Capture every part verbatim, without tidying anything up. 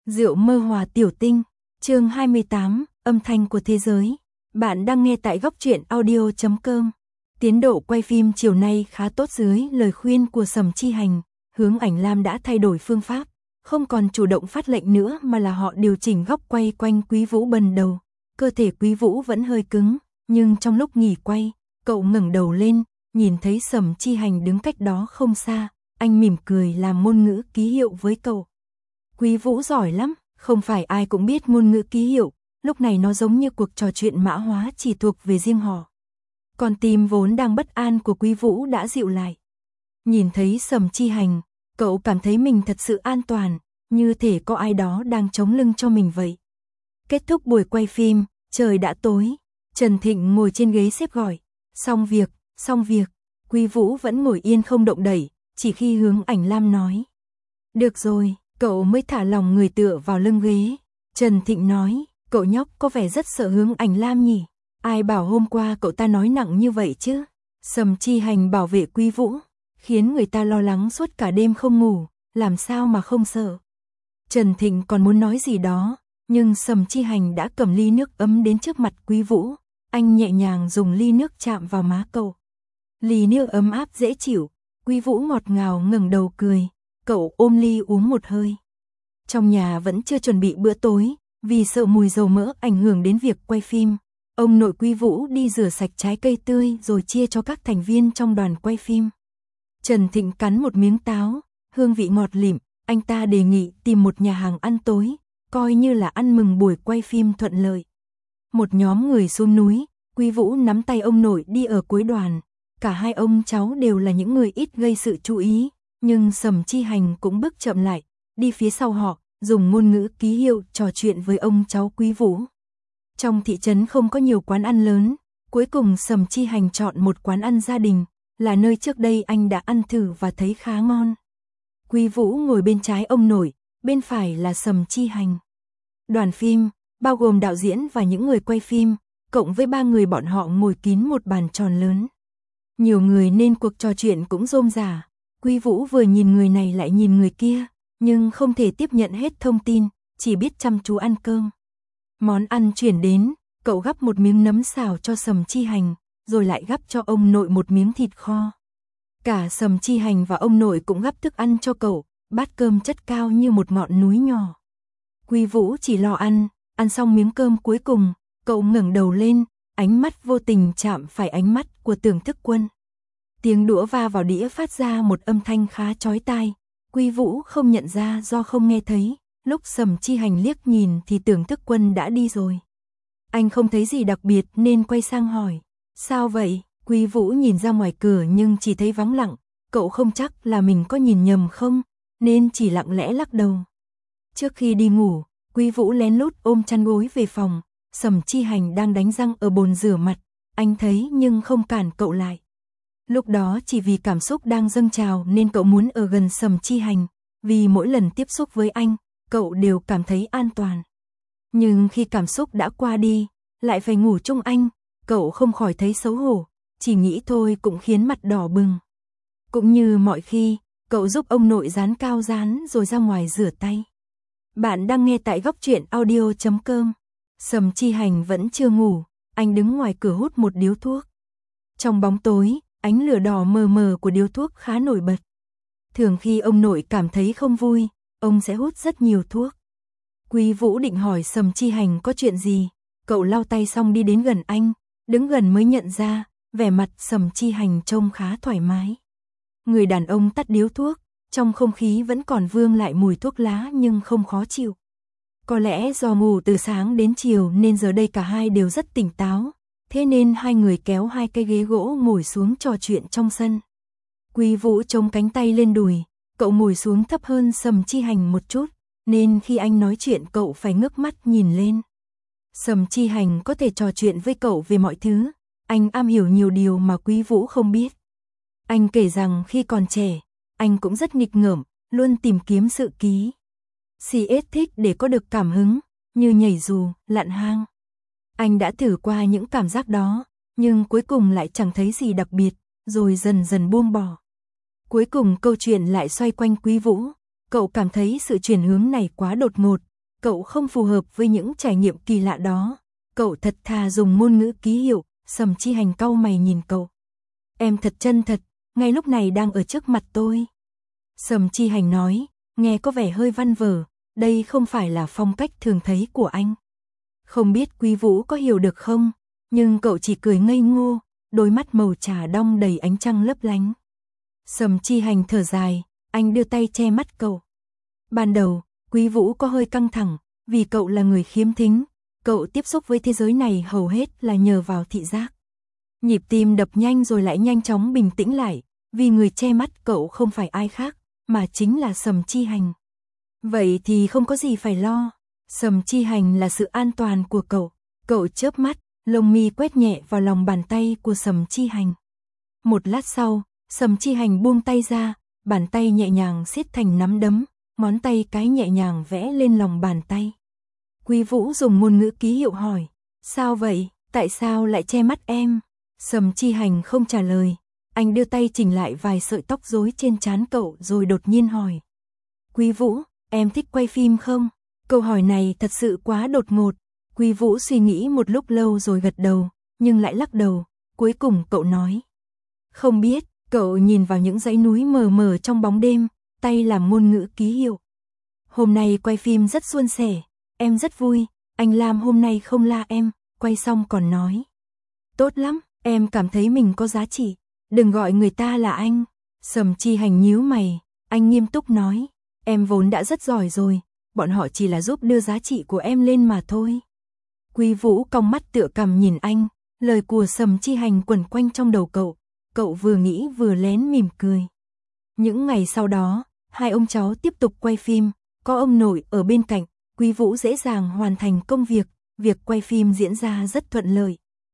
Rượu mơ hòa tiểu tinh, chương hai mươi tám, âm thanh của thế giới. Bạn đang nghe tại góc truyện audio chấm com. Tiến độ quay phim chiều nay khá tốt dưới lời khuyên của Sầm Chi Hành, Hướng Ảnh Lam đã thay đổi phương pháp, không còn chủ động phát lệnh nữa mà là họ điều chỉnh góc quay quanh Quý Vũ bần đầu. Cơ thể Quý Vũ vẫn hơi cứng, nhưng trong lúc nghỉ quay, cậu ngẩng đầu lên, nhìn thấy Sầm Chi Hành đứng cách đó không xa, anh mỉm cười làm ngôn ngữ ký hiệu với cậu. Quý Vũ giỏi lắm, không phải ai cũng biết ngôn ngữ ký hiệu, lúc này nó giống như cuộc trò chuyện mã hóa chỉ thuộc về riêng họ. Còn tim vốn đang bất an của Quý Vũ đã dịu lại. Nhìn thấy Sầm Chi Hành, cậu cảm thấy mình thật sự an toàn, như thể có ai đó đang chống lưng cho mình vậy. Kết thúc buổi quay phim, trời đã tối, Trần Thịnh ngồi trên ghế xếp gọi, xong việc, xong việc, Quý Vũ vẫn ngồi yên không động đậy, chỉ khi Hướng Ảnh Lam nói. Được rồi, cậu mới thả lòng người tựa vào lưng ghế. Trần Thịnh nói, cậu nhóc có vẻ rất sợ Hướng Ảnh Lam nhỉ? Ai bảo hôm qua cậu ta nói nặng như vậy chứ? Sầm Chi Hành bảo vệ Quý Vũ, khiến người ta lo lắng suốt cả đêm không ngủ, làm sao mà không sợ? Trần Thịnh còn muốn nói gì đó, nhưng Sầm Chi Hành đã cầm ly nước ấm đến trước mặt Quý Vũ. Anh nhẹ nhàng dùng ly nước chạm vào má cậu. Ly nước ấm áp dễ chịu, Quý Vũ ngọt ngào ngẩng đầu cười. Cậu ôm ly uống một hơi. Trong nhà vẫn chưa chuẩn bị bữa tối, vì sợ mùi dầu mỡ ảnh hưởng đến việc quay phim. Ông nội Quý Vũ đi rửa sạch trái cây tươi rồi chia cho các thành viên trong đoàn quay phim. Trần Thịnh cắn một miếng táo, hương vị ngọt lịm, anh ta đề nghị tìm một nhà hàng ăn tối, coi như là ăn mừng buổi quay phim thuận lợi. Một nhóm người xuống núi, Quý Vũ nắm tay ông nội đi ở cuối đoàn. Cả hai ông cháu đều là những người ít gây sự chú ý. Nhưng Sầm Chi Hành cũng bước chậm lại, đi phía sau họ, dùng ngôn ngữ ký hiệu trò chuyện với ông cháu Quý Vũ. Trong thị trấn không có nhiều quán ăn lớn, cuối cùng Sầm Chi Hành chọn một quán ăn gia đình, là nơi trước đây anh đã ăn thử và thấy khá ngon. Quý Vũ ngồi bên trái ông nội, bên phải là Sầm Chi Hành. Đoàn phim, bao gồm đạo diễn và những người quay phim, cộng với ba người bọn họ ngồi kín một bàn tròn lớn. Nhiều người nên cuộc trò chuyện cũng rôm rả. Quý Vũ vừa nhìn người này lại nhìn người kia, nhưng không thể tiếp nhận hết thông tin, chỉ biết chăm chú ăn cơm. Món ăn chuyển đến, cậu gắp một miếng nấm xào cho Sầm Chi Hành, rồi lại gắp cho ông nội một miếng thịt kho. Cả Sầm Chi Hành và ông nội cũng gắp thức ăn cho cậu, bát cơm chất cao như một ngọn núi nhỏ. Quý Vũ chỉ lo ăn, ăn xong miếng cơm cuối cùng, cậu ngẩng đầu lên, ánh mắt vô tình chạm phải ánh mắt của Tưởng Thức Quân. Tiếng đũa va vào đĩa phát ra một âm thanh khá chói tai. Quý Vũ không nhận ra do không nghe thấy. Lúc Sầm Chi Hành liếc nhìn thì Tưởng Thức Quân đã đi rồi. Anh không thấy gì đặc biệt nên quay sang hỏi. Sao vậy? Quý Vũ nhìn ra ngoài cửa nhưng chỉ thấy vắng lặng. Cậu không chắc là mình có nhìn nhầm không, nên chỉ lặng lẽ lắc đầu. Trước khi đi ngủ, Quý Vũ lén lút ôm chăn gối về phòng. Sầm Chi Hành đang đánh răng ở bồn rửa mặt. Anh thấy nhưng không cản cậu lại. Lúc đó chỉ vì cảm xúc đang dâng trào nên cậu muốn ở gần Sầm Chi Hành, vì mỗi lần tiếp xúc với anh, cậu đều cảm thấy an toàn. Nhưng khi cảm xúc đã qua đi, lại phải ngủ chung anh, cậu không khỏi thấy xấu hổ, chỉ nghĩ thôi cũng khiến mặt đỏ bừng. Cũng như mọi khi, cậu giúp ông nội dán cao dán rồi ra ngoài rửa tay. Bạn đang nghe tại góc truyện audio chấm com. Sầm Chi Hành vẫn chưa ngủ, anh đứng ngoài cửa hút một điếu thuốc. Trong bóng tối, ánh lửa đỏ mờ mờ của điếu thuốc khá nổi bật. Thường khi ông nội cảm thấy không vui, ông sẽ hút rất nhiều thuốc. Quý Vũ định hỏi Sầm Chi Hành có chuyện gì, cậu lau tay xong đi đến gần anh, đứng gần mới nhận ra, vẻ mặt Sầm Chi Hành trông khá thoải mái. Người đàn ông tắt điếu thuốc, trong không khí vẫn còn vương lại mùi thuốc lá nhưng không khó chịu. Có lẽ do ngủ từ sáng đến chiều nên giờ đây cả hai đều rất tỉnh táo. Thế nên hai người kéo hai cây ghế gỗ ngồi xuống trò chuyện trong sân. Quý Vũ chống cánh tay lên đùi, cậu ngồi xuống thấp hơn Sầm Chi Hành một chút, nên khi anh nói chuyện cậu phải ngước mắt nhìn lên. Sầm Chi Hành có thể trò chuyện với cậu về mọi thứ, anh am hiểu nhiều điều mà Quý Vũ không biết. Anh kể rằng khi còn trẻ, anh cũng rất nghịch ngợm, luôn tìm kiếm sự ký. xê ét thích để có được cảm hứng, như nhảy dù, lặn hang. Anh đã thử qua những cảm giác đó, nhưng cuối cùng lại chẳng thấy gì đặc biệt, rồi dần dần buông bỏ. Cuối cùng câu chuyện lại xoay quanh Quý Vũ, cậu cảm thấy sự chuyển hướng này quá đột ngột, cậu không phù hợp với những trải nghiệm kỳ lạ đó. Cậu thật thà dùng ngôn ngữ ký hiệu. Sầm Chi Hành cau mày nhìn cậu. Em thật chân thật, ngay lúc này đang ở trước mặt tôi. Sầm Chi Hành nói, nghe có vẻ hơi văn vở, đây không phải là phong cách thường thấy của anh. Không biết Quý Vũ có hiểu được không, nhưng cậu chỉ cười ngây ngô, đôi mắt màu trà đong đầy ánh trăng lấp lánh. Sầm Chi Hành thở dài, anh đưa tay che mắt cậu. Ban đầu, Quý Vũ có hơi căng thẳng, vì cậu là người khiếm thính, cậu tiếp xúc với thế giới này hầu hết là nhờ vào thị giác. Nhịp tim đập nhanh rồi lại nhanh chóng bình tĩnh lại, vì người che mắt cậu không phải ai khác, mà chính là Sầm Chi Hành. Vậy thì không có gì phải lo, Sầm Chi Hành là sự an toàn của cậu. Cậu chớp mắt, lông mi quét nhẹ vào lòng bàn tay của Sầm Chi Hành. Một lát sau, Sầm Chi Hành buông tay ra, bàn tay nhẹ nhàng siết thành nắm đấm, ngón tay cái nhẹ nhàng vẽ lên lòng bàn tay. Quý Vũ dùng ngôn ngữ ký hiệu hỏi, sao vậy, tại sao lại che mắt em? Sầm Chi Hành không trả lời, anh đưa tay chỉnh lại vài sợi tóc rối trên trán cậu rồi đột nhiên hỏi. Quý Vũ, em thích quay phim không? Câu hỏi này thật sự quá đột ngột. Quý Vũ suy nghĩ một lúc lâu rồi gật đầu, nhưng lại lắc đầu, cuối cùng cậu nói. Không biết, cậu nhìn vào những dãy núi mờ mờ trong bóng đêm, tay làm ngôn ngữ ký hiệu. Hôm nay quay phim rất suôn sẻ, em rất vui, anh Lam hôm nay không la em, quay xong còn nói. Tốt lắm, em cảm thấy mình có giá trị, đừng gọi người ta là anh. Sầm Chi Hành nhíu mày, anh nghiêm túc nói, em vốn đã rất giỏi rồi, bọn họ chỉ là giúp đưa giá trị của em lên mà thôi. Quý Vũ cong mắt tựa cằm nhìn anh, lời của Sầm Chi Hành quẩn quanh trong đầu cậu, cậu vừa nghĩ vừa lén mỉm cười. Những ngày sau đó, hai ông cháu tiếp tục quay phim, có ông nội ở bên cạnh, Quý Vũ dễ dàng hoàn thành công việc, việc quay phim diễn ra rất thuận lợi.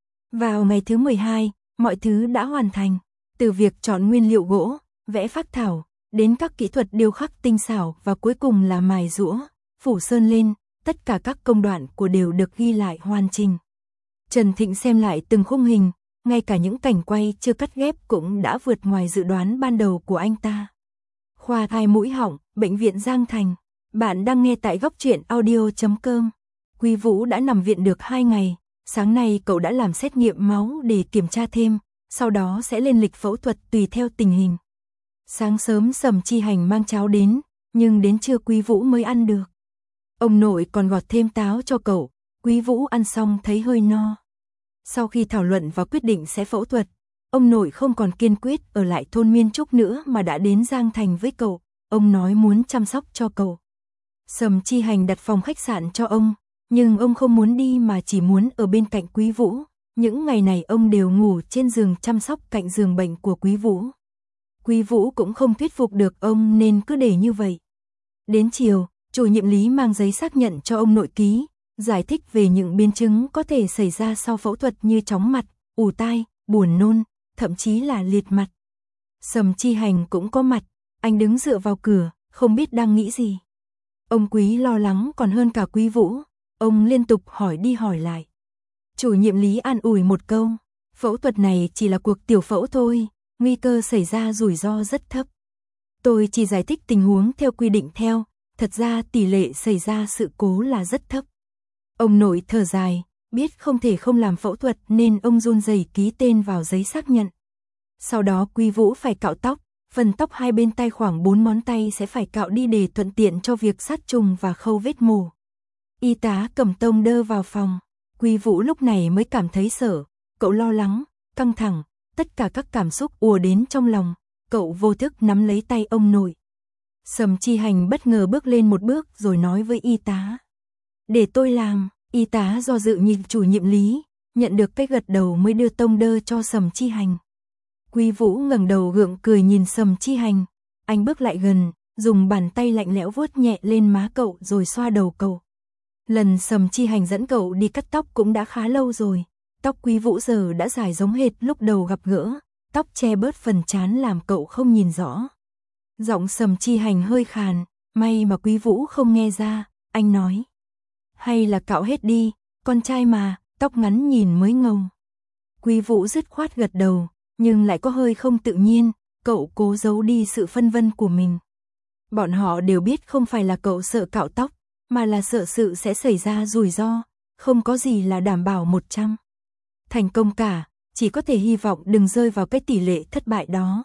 Vào ngày thứ mười hai, mọi thứ đã hoàn thành, từ việc chọn nguyên liệu gỗ, vẽ phác thảo, đến các kỹ thuật điêu khắc tinh xảo và cuối cùng là mài rũa, phủ sơn lên, tất cả các công đoạn của đều được ghi lại hoàn chỉnh. Trần Thịnh xem lại từng khung hình, ngay cả những cảnh quay chưa cắt ghép cũng đã vượt ngoài dự đoán ban đầu của anh ta. Khoa tai mũi họng, bệnh viện Giang Thành. Bạn đang nghe tại góc truyện audio chấm com. Quý Vũ đã nằm viện được hai ngày, sáng nay cậu đã làm xét nghiệm máu để kiểm tra thêm, sau đó sẽ lên lịch phẫu thuật tùy theo tình hình. Sáng sớm Sầm Chi Hành mang cháo đến, nhưng đến trưa Quý Vũ mới ăn được. Ông nội còn gọt thêm táo cho cậu, Quý Vũ ăn xong thấy hơi no. Sau khi thảo luận và quyết định sẽ phẫu thuật, ông nội không còn kiên quyết ở lại thôn Miên Trúc nữa mà đã đến Giang Thành với cậu, ông nói muốn chăm sóc cho cậu. Sầm Chi Hành đặt phòng khách sạn cho ông, nhưng ông không muốn đi mà chỉ muốn ở bên cạnh Quý Vũ. Những ngày này ông đều ngủ trên giường chăm sóc cạnh giường bệnh của Quý Vũ. Quý Vũ cũng không thuyết phục được ông nên cứ để như vậy. Đến chiều, chủ nhiệm Lý mang giấy xác nhận cho ông nội ký, giải thích về những biến chứng có thể xảy ra sau phẫu thuật như chóng mặt, ù tai, buồn nôn, thậm chí là liệt mặt. Sầm Chi Hành cũng có mặt, anh đứng dựa vào cửa, không biết đang nghĩ gì. Ông Quý lo lắng còn hơn cả Quý Vũ, ông liên tục hỏi đi hỏi lại. Chủ nhiệm Lý an ủi một câu, phẫu thuật này chỉ là cuộc tiểu phẫu thôi, nguy cơ xảy ra rủi ro rất thấp. Tôi chỉ giải thích tình huống theo quy định theo, thật ra tỷ lệ xảy ra sự cố là rất thấp. Ông nội thở dài, biết không thể không làm phẫu thuật nên ông run rẩy ký tên vào giấy xác nhận. Sau đó Quý Vũ phải cạo tóc, phần tóc hai bên tay khoảng bốn ngón tay sẽ phải cạo đi để thuận tiện cho việc sát trùng và khâu vết mổ. Y tá cầm tông đơ vào phòng, Quý Vũ lúc này mới cảm thấy sợ, cậu lo lắng, căng thẳng, tất cả các cảm xúc ùa đến trong lòng, cậu vô thức nắm lấy tay ông nội. Sầm Chi Hành bất ngờ bước lên một bước rồi nói với y tá. Để tôi làm, y tá do dự nhìn chủ nhiệm Lý, nhận được cái gật đầu mới đưa tông đơ cho Sầm Chi Hành. Quý Vũ ngẩng đầu gượng cười nhìn Sầm Chi Hành, anh bước lại gần, dùng bàn tay lạnh lẽo vuốt nhẹ lên má cậu rồi xoa đầu cậu. Lần Sầm Chi Hành dẫn cậu đi cắt tóc cũng đã khá lâu rồi, tóc Quý Vũ giờ đã dài giống hệt lúc đầu gặp gỡ, tóc che bớt phần trán làm cậu không nhìn rõ. Giọng Sầm Chi Hành hơi khàn, may mà Quý Vũ không nghe ra, anh nói. Hay là cạo hết đi, con trai mà, tóc ngắn nhìn mới ngầu. Quý Vũ dứt khoát gật đầu, nhưng lại có hơi không tự nhiên, cậu cố giấu đi sự phân vân của mình. Bọn họ đều biết không phải là cậu sợ cạo tóc, mà là sợ sự sẽ xảy ra rủi ro, không có gì là đảm bảo một trăm thành công cả, chỉ có thể hy vọng đừng rơi vào cái tỷ lệ thất bại đó.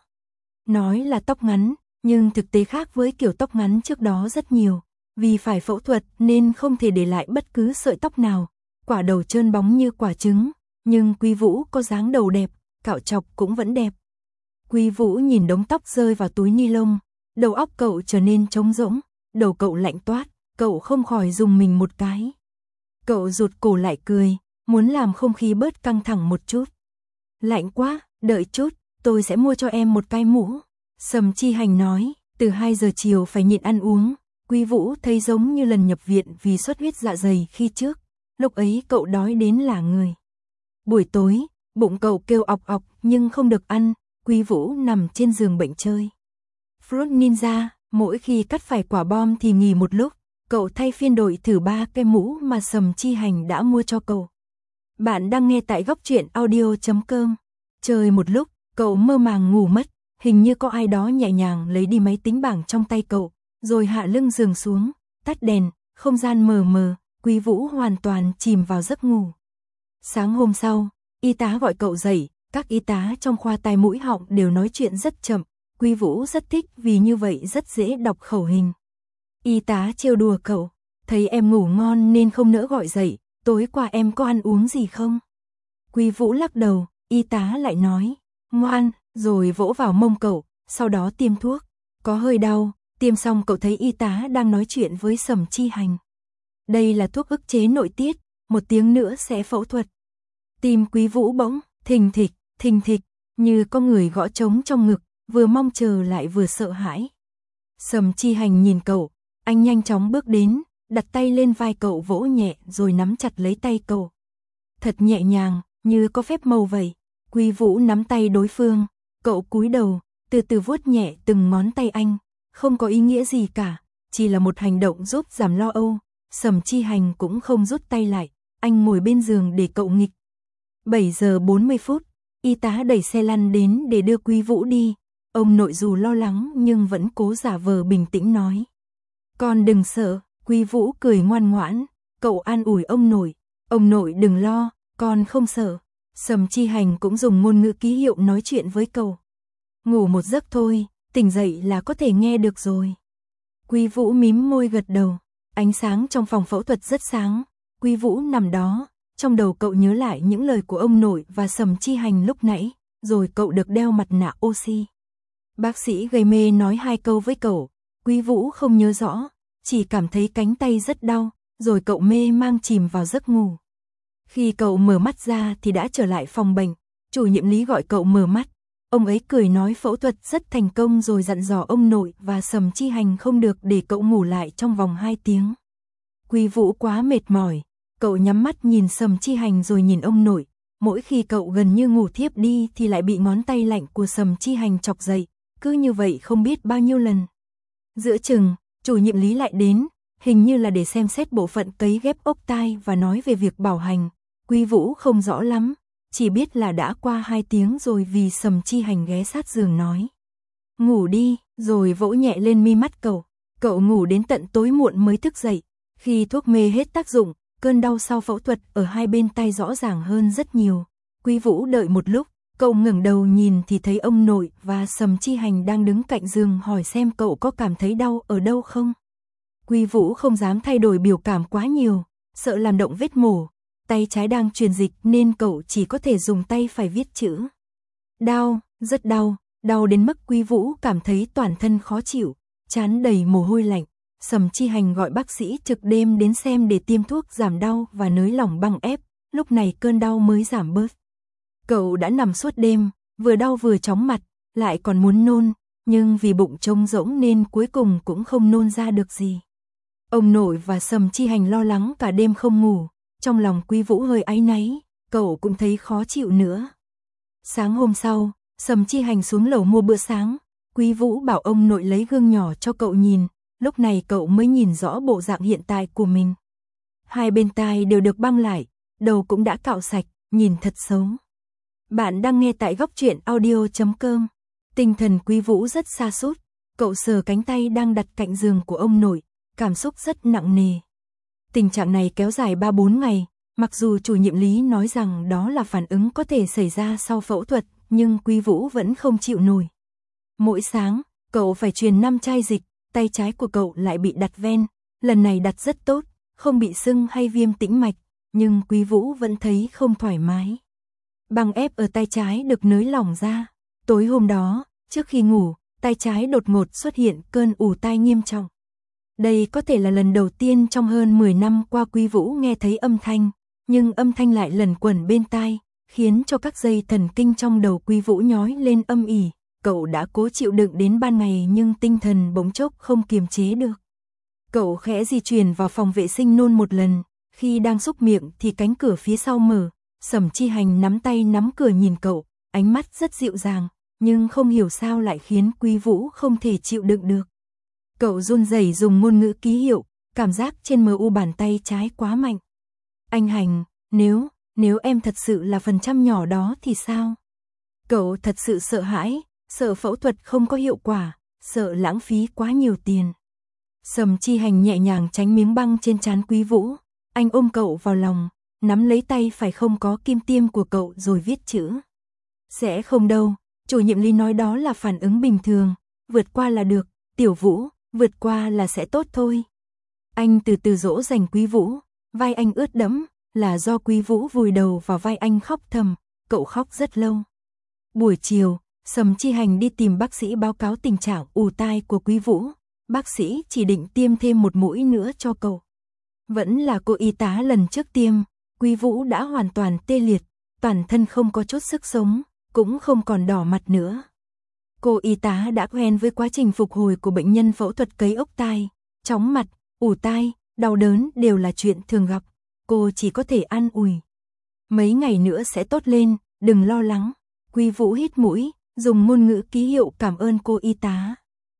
Nói là tóc ngắn, nhưng thực tế khác với kiểu tóc ngắn trước đó rất nhiều, vì phải phẫu thuật nên không thể để lại bất cứ sợi tóc nào, quả đầu trơn bóng như quả trứng, nhưng Quý Vũ có dáng đầu đẹp, cạo chọc cũng vẫn đẹp. Quý Vũ nhìn đống tóc rơi vào túi ni lông, đầu óc cậu trở nên trống rỗng, đầu cậu lạnh toát, cậu không khỏi rùng mình một cái. Cậu rụt cổ lại cười, muốn làm không khí bớt căng thẳng một chút. Lạnh quá, đợi chút, tôi sẽ mua cho em một cái mũ. Sầm Chi Hành nói, từ hai giờ chiều phải nhịn ăn uống. Quý Vũ thấy giống như lần nhập viện vì xuất huyết dạ dày khi trước, lúc ấy cậu đói đến lả người. Buổi tối, bụng cậu kêu ọc ọc nhưng không được ăn, Quý Vũ nằm trên giường bệnh chơi. Fruit Ninja, mỗi khi cắt phải quả bom thì nghỉ một lúc, cậu thay phiên đổi thử ba cái mũ mà Sầm Chi Hành đã mua cho cậu. Bạn đang nghe tại góc truyện audio chấm com. Chơi một lúc, cậu mơ màng ngủ mất, hình như có ai đó nhẹ nhàng lấy đi máy tính bảng trong tay cậu, rồi hạ lưng giường xuống, tắt đèn, không gian mờ mờ, Quý Vũ hoàn toàn chìm vào giấc ngủ. Sáng hôm sau, y tá gọi cậu dậy, các y tá trong khoa tai mũi họng đều nói chuyện rất chậm, Quý Vũ rất thích vì như vậy rất dễ đọc khẩu hình. Y tá trêu đùa cậu, thấy em ngủ ngon nên không nỡ gọi dậy, tối qua em có ăn uống gì không? Quý Vũ lắc đầu, y tá lại nói, ngoan, rồi vỗ vào mông cậu, sau đó tiêm thuốc, có hơi đau, tiêm xong cậu thấy y tá đang nói chuyện với Sầm Chi Hành. Đây là thuốc ức chế nội tiết, một tiếng nữa sẽ phẫu thuật. Tim Quý Vũ bỗng, thình thịch, thình thịch, như có người gõ trống trong ngực, vừa mong chờ lại vừa sợ hãi. Sầm Chi Hành nhìn cậu, anh nhanh chóng bước đến, đặt tay lên vai cậu vỗ nhẹ rồi nắm chặt lấy tay cậu. Thật nhẹ nhàng, như có phép màu vậy. Quý Vũ nắm tay đối phương, cậu cúi đầu, từ từ vuốt nhẹ từng ngón tay anh, không có ý nghĩa gì cả, chỉ là một hành động giúp giảm lo âu. Sầm Chi Hành cũng không rút tay lại, anh ngồi bên giường để cậu nghịch. bảy giờ bốn mươi phút, y tá đẩy xe lăn đến để đưa Quý Vũ đi. Ông nội dù lo lắng nhưng vẫn cố giả vờ bình tĩnh nói. Con đừng sợ, Quý Vũ cười ngoan ngoãn, cậu an ủi ông nội, ông nội đừng lo, con không sợ. Sầm Chi Hành cũng dùng ngôn ngữ ký hiệu nói chuyện với cậu. Ngủ một giấc thôi, tỉnh dậy là có thể nghe được rồi. Quý Vũ mím môi gật đầu, ánh sáng trong phòng phẫu thuật rất sáng, Quý Vũ nằm đó, trong đầu cậu nhớ lại những lời của ông nội và Sầm Chi Hành lúc nãy, rồi cậu được đeo mặt nạ oxy. Bác sĩ gây mê nói hai câu với cậu, Quý Vũ không nhớ rõ, chỉ cảm thấy cánh tay rất đau, rồi cậu mê mang chìm vào giấc ngủ. Khi cậu mở mắt ra thì đã trở lại phòng bệnh, chủ nhiệm Lý gọi cậu mở mắt, ông ấy cười nói phẫu thuật rất thành công rồi dặn dò ông nội và Sầm Chi Hành không được để cậu ngủ lại trong vòng hai tiếng. Quý Vũ quá mệt mỏi, cậu nhắm mắt nhìn Sầm Chi Hành rồi nhìn ông nội, mỗi khi cậu gần như ngủ thiếp đi thì lại bị ngón tay lạnh của Sầm Chi Hành chọc dậy, cứ như vậy không biết bao nhiêu lần. Giữa chừng, chủ nhiệm Lý lại đến, hình như là để xem xét bộ phận cấy ghép ốc tai và nói về việc bảo hành. Quý Vũ không rõ lắm, chỉ biết là đã qua hai tiếng rồi vì Sầm Chi Hành ghé sát giường nói. Ngủ đi, rồi vỗ nhẹ lên mi mắt cậu. Cậu ngủ đến tận tối muộn mới thức dậy. Khi thuốc mê hết tác dụng, cơn đau sau phẫu thuật ở hai bên tay rõ ràng hơn rất nhiều. Quý Vũ đợi một lúc, cậu ngẩng đầu nhìn thì thấy ông nội và Sầm Chi Hành đang đứng cạnh giường hỏi xem cậu có cảm thấy đau ở đâu không. Quý Vũ không dám thay đổi biểu cảm quá nhiều, sợ làm động vết mổ. Tay trái đang truyền dịch nên cậu chỉ có thể dùng tay phải viết chữ. Đau, rất đau, đau đến mức Quý Vũ cảm thấy toàn thân khó chịu, trán đầy mồ hôi lạnh. Sầm Chi Hành gọi bác sĩ trực đêm đến xem để tiêm thuốc giảm đau và nới lỏng băng ép, lúc này cơn đau mới giảm bớt. Cậu đã nằm suốt đêm, vừa đau vừa chóng mặt, lại còn muốn nôn, nhưng vì bụng trống rỗng nên cuối cùng cũng không nôn ra được gì. Ông nội và Sầm Chi Hành lo lắng cả đêm không ngủ. Trong lòng Quý Vũ hơi áy náy, cậu cũng thấy khó chịu nữa. Sáng hôm sau, Sầm Chi Hành xuống lầu mua bữa sáng, Quý Vũ bảo ông nội lấy gương nhỏ cho cậu nhìn, lúc này cậu mới nhìn rõ bộ dạng hiện tại của mình. Hai bên tai đều được băng lại, đầu cũng đã cạo sạch, nhìn thật xấu. Bạn đang nghe tại góc truyện audio chấm com. Tinh thần Quý Vũ rất sa sút, cậu sờ cánh tay đang đặt cạnh giường của ông nội, cảm xúc rất nặng nề. Tình trạng này kéo dài ba bốn ngày, mặc dù chủ nhiệm Lý nói rằng đó là phản ứng có thể xảy ra sau phẫu thuật, nhưng Quý Vũ vẫn không chịu nổi. Mỗi sáng, cậu phải truyền năm chai dịch, tay trái của cậu lại bị đặt ven, lần này đặt rất tốt, không bị sưng hay viêm tĩnh mạch, nhưng Quý Vũ vẫn thấy không thoải mái. Băng ép ở tay trái được nới lỏng ra. Tối hôm đó, trước khi ngủ, tay trái đột ngột xuất hiện cơn ù tai nghiêm trọng. Đây có thể là lần đầu tiên trong hơn mười năm qua Quý Vũ nghe thấy âm thanh, nhưng âm thanh lại lẩn quẩn bên tai, khiến cho các dây thần kinh trong đầu Quý Vũ nhói lên âm ỉ. Cậu đã cố chịu đựng đến ban ngày nhưng tinh thần bỗng chốc không kiềm chế được. Cậu khẽ di chuyển vào phòng vệ sinh nôn một lần, khi đang xúc miệng thì cánh cửa phía sau mở, Sầm Chi Hành nắm tay nắm cửa nhìn cậu, ánh mắt rất dịu dàng, nhưng không hiểu sao lại khiến Quý Vũ không thể chịu đựng được. Cậu run rẩy dùng ngôn ngữ ký hiệu, cảm giác trên mờ u bàn tay trái quá mạnh. Anh Hành, nếu, nếu em thật sự là phần trăm nhỏ đó thì sao? Cậu thật sự sợ hãi, sợ phẫu thuật không có hiệu quả, sợ lãng phí quá nhiều tiền. Sầm Chi Hành nhẹ nhàng tránh miếng băng trên trán Quý Vũ, anh ôm cậu vào lòng, nắm lấy tay phải không có kim tiêm của cậu rồi viết chữ. Sẽ không đâu, chủ nhiệm Lý nói đó là phản ứng bình thường, vượt qua là được, Tiểu Vũ, vượt qua là sẽ tốt thôi. Anh từ từ dỗ dành Quý Vũ, vai anh ướt đẫm, là do Quý Vũ vùi đầu vào vai anh khóc thầm, cậu khóc rất lâu. Buổi chiều, Sầm Chi Hành đi tìm bác sĩ báo cáo tình trạng ù tai của Quý Vũ, bác sĩ chỉ định tiêm thêm một mũi nữa cho cậu. Vẫn là cô y tá lần trước tiêm, Quý Vũ đã hoàn toàn tê liệt, toàn thân không có chút sức sống, cũng không còn đỏ mặt nữa. Cô y tá đã quen với quá trình phục hồi của bệnh nhân phẫu thuật cấy ốc tai, chóng mặt, ù tai, đau đớn đều là chuyện thường gặp, cô chỉ có thể an ủi. Mấy ngày nữa sẽ tốt lên, đừng lo lắng. Quý Vũ hít mũi, dùng ngôn ngữ ký hiệu cảm ơn cô y tá.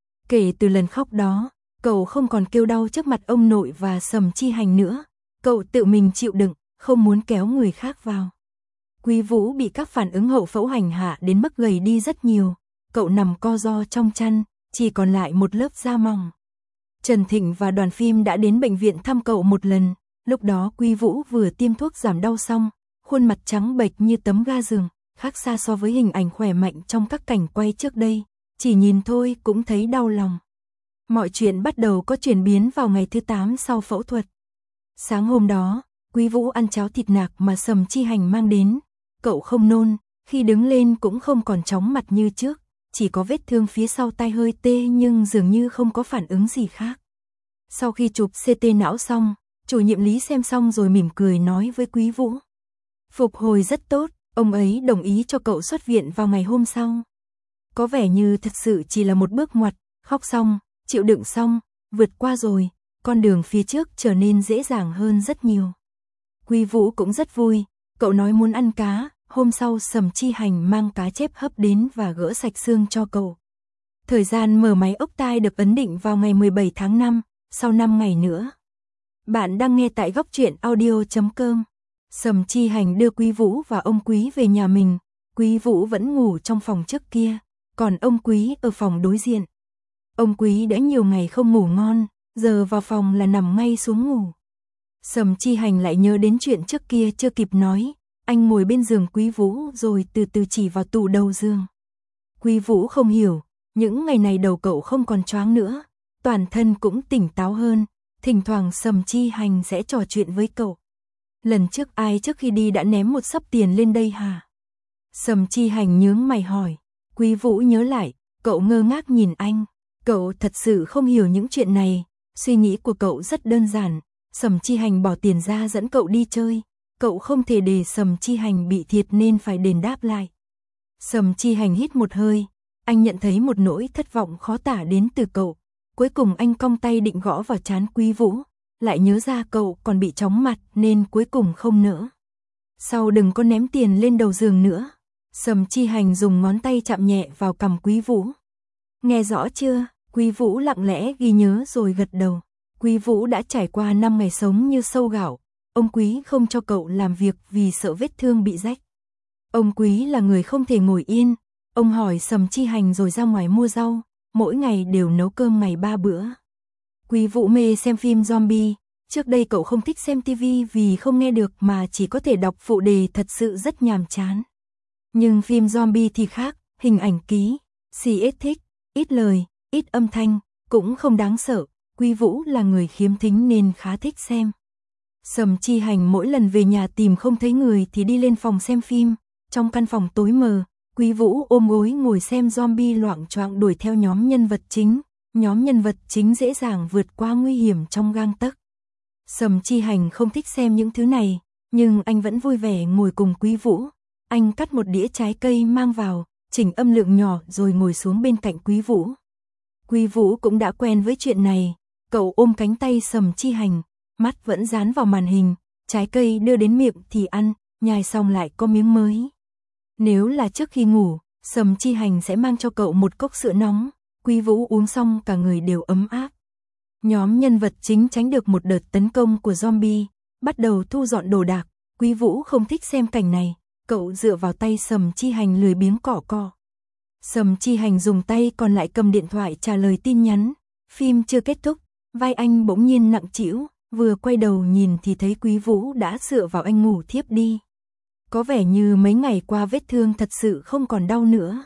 Kể từ lần khóc đó, cậu không còn kêu đau trước mặt ông nội và Sầm Chi Hành nữa, cậu tự mình chịu đựng, không muốn kéo người khác vào. Quý Vũ bị các phản ứng hậu phẫu hành hạ đến mức gầy đi rất nhiều, cậu nằm co ro trong chăn, chỉ còn lại một lớp da mỏng. Trần Thịnh và đoàn phim đã đến bệnh viện thăm cậu một lần, lúc đó Quý Vũ vừa tiêm thuốc giảm đau xong, khuôn mặt trắng bệch như tấm ga giường, khác xa so với hình ảnh khỏe mạnh trong các cảnh quay trước đây, chỉ nhìn thôi cũng thấy đau lòng. Mọi chuyện bắt đầu có chuyển biến vào ngày thứ tám sau phẫu thuật. Sáng hôm đó, Quý Vũ ăn cháo thịt nạc mà Sầm Chi Hành mang đến, cậu không nôn, khi đứng lên cũng không còn chóng mặt như trước, chỉ có vết thương phía sau tai hơi tê nhưng dường như không có phản ứng gì khác. Sau khi chụp xê tê não xong, chủ nhiệm Lý xem xong rồi mỉm cười nói với Quý Vũ. Phục hồi rất tốt, ông ấy đồng ý cho cậu xuất viện vào ngày hôm sau. Có vẻ như thật sự chỉ là một bước ngoặt, khóc xong, chịu đựng xong, vượt qua rồi, con đường phía trước trở nên dễ dàng hơn rất nhiều. Quý Vũ cũng rất vui, cậu nói muốn ăn cá, hôm sau Sầm Chi Hành mang cá chép hấp đến và gỡ sạch xương cho cậu. Thời gian mở máy ốc tai được ấn định vào ngày mười bảy tháng năm, sau năm ngày nữa. Bạn đang nghe tại góc truyện audio chấm com. Sầm Chi Hành đưa Quý Vũ và ông Quý về nhà mình, Quý Vũ vẫn ngủ trong phòng trước kia, còn ông Quý ở phòng đối diện. Ông Quý đã nhiều ngày không ngủ ngon, giờ vào phòng là nằm ngay xuống ngủ. Sầm Chi Hành lại nhớ đến chuyện trước kia chưa kịp nói, anh ngồi bên giường Quý Vũ rồi từ từ chỉ vào tủ đầu giường. Quý Vũ không hiểu, những ngày này đầu cậu không còn choáng nữa, toàn thân cũng tỉnh táo hơn, thỉnh thoảng Sầm Chi Hành sẽ trò chuyện với cậu. Lần trước ai trước khi đi đã ném một xấp tiền lên đây hả? Sầm Chi Hành nhướng mày hỏi. Quý Vũ nhớ lại, cậu ngơ ngác nhìn anh. Cậu thật sự không hiểu những chuyện này, suy nghĩ của cậu rất đơn giản. Sầm Chi Hành bỏ tiền ra dẫn cậu đi chơi, cậu không thể để Sầm Chi Hành bị thiệt nên phải đền đáp lại. Sầm Chi Hành hít một hơi, anh nhận thấy một nỗi thất vọng khó tả đến từ cậu. Cuối cùng anh cong tay định gõ vào trán Quý Vũ, lại nhớ ra cậu còn bị chóng mặt nên cuối cùng không nỡ. Sau đừng có ném tiền lên đầu giường nữa. Sầm Chi Hành dùng ngón tay chạm nhẹ vào cằm Quý Vũ. Nghe rõ chưa? Quý Vũ lặng lẽ ghi nhớ rồi gật đầu. Quý Vũ đã trải qua năm ngày sống như sâu gạo. Ông Quý không cho cậu làm việc vì sợ vết thương bị rách. Ông Quý là người không thể ngồi yên. Ông hỏi Sầm Chi Hành rồi ra ngoài mua rau, mỗi ngày đều nấu cơm ngày ba bữa. Quý Vũ mê xem phim zombie, Trước đây cậu không thích xem ti vi vì không nghe được mà chỉ có thể đọc phụ đề, thật sự rất nhàm chán. Nhưng phim zombie thì khác, hình ảnh ký, xì ít thích, ít lời, ít âm thanh, cũng không đáng sợ. Quý Vũ là người khiếm thính nên khá thích xem. Sầm Chi Hành mỗi lần về nhà tìm không thấy người thì đi lên phòng xem phim. Trong căn phòng tối mờ, Quý Vũ ôm gối ngồi xem zombie loạng choạng đuổi theo nhóm nhân vật chính. Nhóm nhân vật chính dễ dàng vượt qua nguy hiểm trong gang tấc. Sầm Chi Hành không thích xem những thứ này, nhưng anh vẫn vui vẻ ngồi cùng Quý Vũ. Anh cắt một đĩa trái cây mang vào, chỉnh âm lượng nhỏ rồi ngồi xuống bên cạnh Quý Vũ. Quý Vũ cũng đã quen với chuyện này, cậu ôm cánh tay Sầm Chi Hành, mắt vẫn dán vào màn hình, trái cây đưa đến miệng thì ăn, nhai xong lại có miếng mới. Nếu là trước khi ngủ, Sầm Chi Hành sẽ mang cho cậu một cốc sữa nóng, Quý Vũ uống xong cả người đều ấm áp. Nhóm nhân vật chính tránh được một đợt tấn công của zombie, bắt đầu thu dọn đồ đạc. Quý Vũ không thích xem cảnh này, cậu dựa vào tay Sầm Chi Hành lười biếng cỏ cọ. Sầm Chi Hành dùng tay còn lại cầm điện thoại trả lời tin nhắn. Phim chưa kết thúc, vai anh bỗng nhiên nặng trĩu, vừa quay đầu nhìn thì thấy Quý Vũ đã dựa vào anh ngủ thiếp đi. Có vẻ như mấy ngày qua vết thương thật sự không còn đau nữa.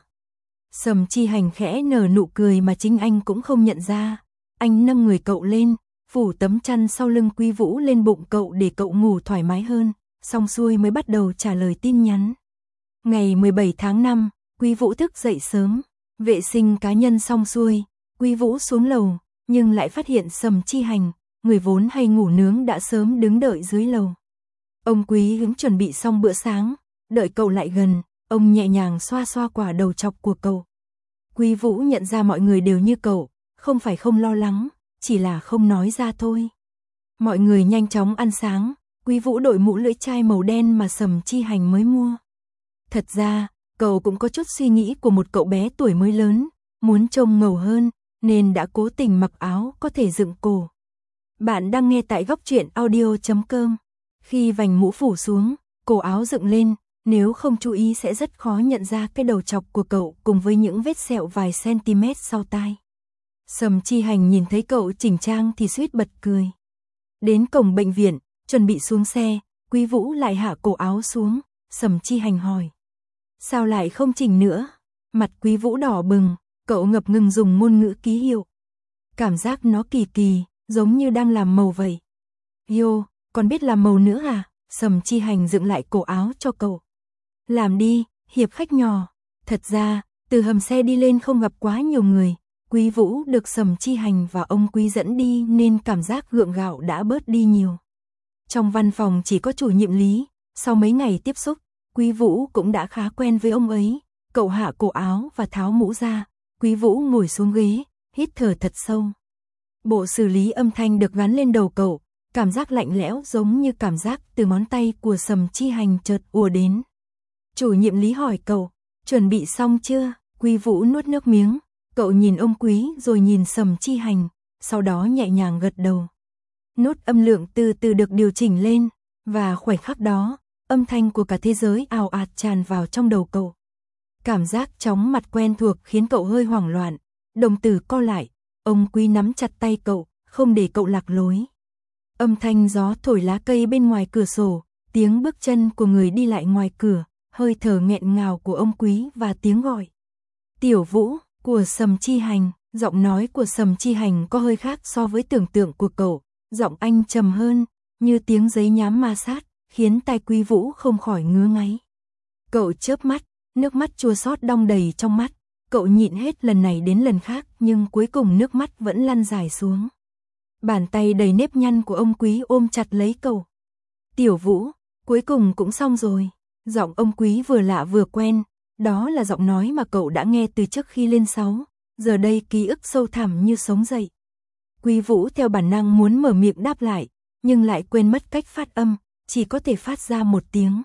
Sầm Chi Hành khẽ nở nụ cười mà chính anh cũng không nhận ra. Anh nâng người cậu lên, phủ tấm chăn sau lưng Quý Vũ lên bụng cậu để cậu ngủ thoải mái hơn, xong xuôi mới bắt đầu trả lời tin nhắn. Ngày mười bảy tháng năm, Quý Vũ thức dậy sớm, vệ sinh cá nhân xong xuôi, Quý Vũ xuống lầu, nhưng lại phát hiện Sầm Chi Hành, người vốn hay ngủ nướng đã sớm đứng đợi dưới lầu. Ông Quý hứng chuẩn bị xong bữa sáng, đợi cậu lại gần, ông nhẹ nhàng xoa xoa quả đầu chọc của cậu. Quý Vũ nhận ra mọi người đều như cậu, không phải không lo lắng, chỉ là không nói ra thôi. Mọi người nhanh chóng ăn sáng, Quý Vũ đội mũ lưỡi chai màu đen mà Sầm Chi Hành mới mua. Thật ra, cậu cũng có chút suy nghĩ của một cậu bé tuổi mới lớn, muốn trông ngầu hơn, nên đã cố tình mặc áo có thể dựng cổ. Bạn đang nghe tại góc truyện audio chấm com. Khi vành mũ phủ xuống, cổ áo dựng lên, nếu không chú ý sẽ rất khó nhận ra cái đầu chọc của cậu cùng với những vết sẹo vài cm sau tai. Sầm Chi Hành nhìn thấy cậu chỉnh trang thì suýt bật cười. Đến cổng bệnh viện, chuẩn bị xuống xe, Quý Vũ lại hạ cổ áo xuống, Sầm Chi Hành hỏi. Sao lại không chỉnh nữa? Mặt Quý Vũ đỏ bừng, cậu ngập ngừng dùng ngôn ngữ ký hiệu. Cảm giác nó kỳ kỳ, giống như đang làm màu vậy. Yo, còn biết làm màu nữa à? Sầm Chi Hành dựng lại cổ áo cho cậu. Làm đi, hiệp khách nhỏ. Thật ra, từ hầm xe đi lên không gặp quá nhiều người. Quý Vũ được Sầm Chi Hành và ông Quý dẫn đi nên cảm giác gượng gạo đã bớt đi nhiều. Trong văn phòng chỉ có chủ nhiệm Lý, sau mấy ngày tiếp xúc, Quý Vũ cũng đã khá quen với ông ấy. Cậu hạ cổ áo và tháo mũ ra, Quý Vũ ngồi xuống ghế, hít thở thật sâu. Bộ xử lý âm thanh được gắn lên đầu cậu, cảm giác lạnh lẽo giống như cảm giác từ ngón tay của Sầm Chi Hành chợt ùa đến. Chủ nhiệm Lý hỏi cậu, chuẩn bị xong chưa? Quý Vũ nuốt nước miếng, cậu nhìn ông Quý rồi nhìn Sầm Chi Hành, sau đó nhẹ nhàng gật đầu. Nốt âm lượng từ từ được điều chỉnh lên, và khoảnh khắc đó, âm thanh của cả thế giới ào ạt tràn vào trong đầu cậu. Cảm giác chóng mặt quen thuộc khiến cậu hơi hoảng loạn, đồng tử co lại, ông Quý nắm chặt tay cậu, không để cậu lạc lối. Âm thanh gió thổi lá cây bên ngoài cửa sổ, tiếng bước chân của người đi lại ngoài cửa, hơi thở nghẹn ngào của ông Quý và tiếng gọi. Tiểu Vũ, của Sầm Chi Hành, giọng nói của Sầm Chi Hành có hơi khác so với tưởng tượng của cậu, giọng anh trầm hơn, như tiếng giấy nhám ma sát, khiến tai Quý Vũ không khỏi ngứa ngáy. Cậu chớp mắt, nước mắt chua xót đong đầy trong mắt, cậu nhịn hết lần này đến lần khác nhưng cuối cùng nước mắt vẫn lăn dài xuống. Bàn tay đầy nếp nhăn của ông Quý ôm chặt lấy cậu. Tiểu Vũ, cuối cùng cũng xong rồi. Giọng ông Quý vừa lạ vừa quen, đó là giọng nói mà cậu đã nghe từ trước khi lên sáu, giờ đây ký ức sâu thẳm như sống dậy. Quý Vũ theo bản năng muốn mở miệng đáp lại, nhưng lại quên mất cách phát âm, chỉ có thể phát ra một tiếng.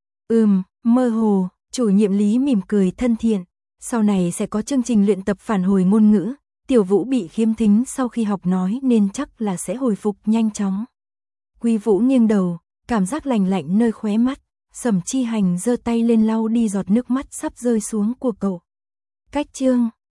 Ừm, mơ hồ, chủ nhiệm Lý mỉm cười thân thiện, sau này sẽ có chương trình luyện tập phản hồi ngôn ngữ, Tiểu Vũ bị khiếm thính sau khi học nói nên chắc là sẽ hồi phục nhanh chóng. Quý Vũ nghiêng đầu, cảm giác lạnh lạnh nơi khóe mắt, Sầm Chi Hành giơ tay lên lau đi giọt nước mắt sắp rơi xuống của cậu. Cách chương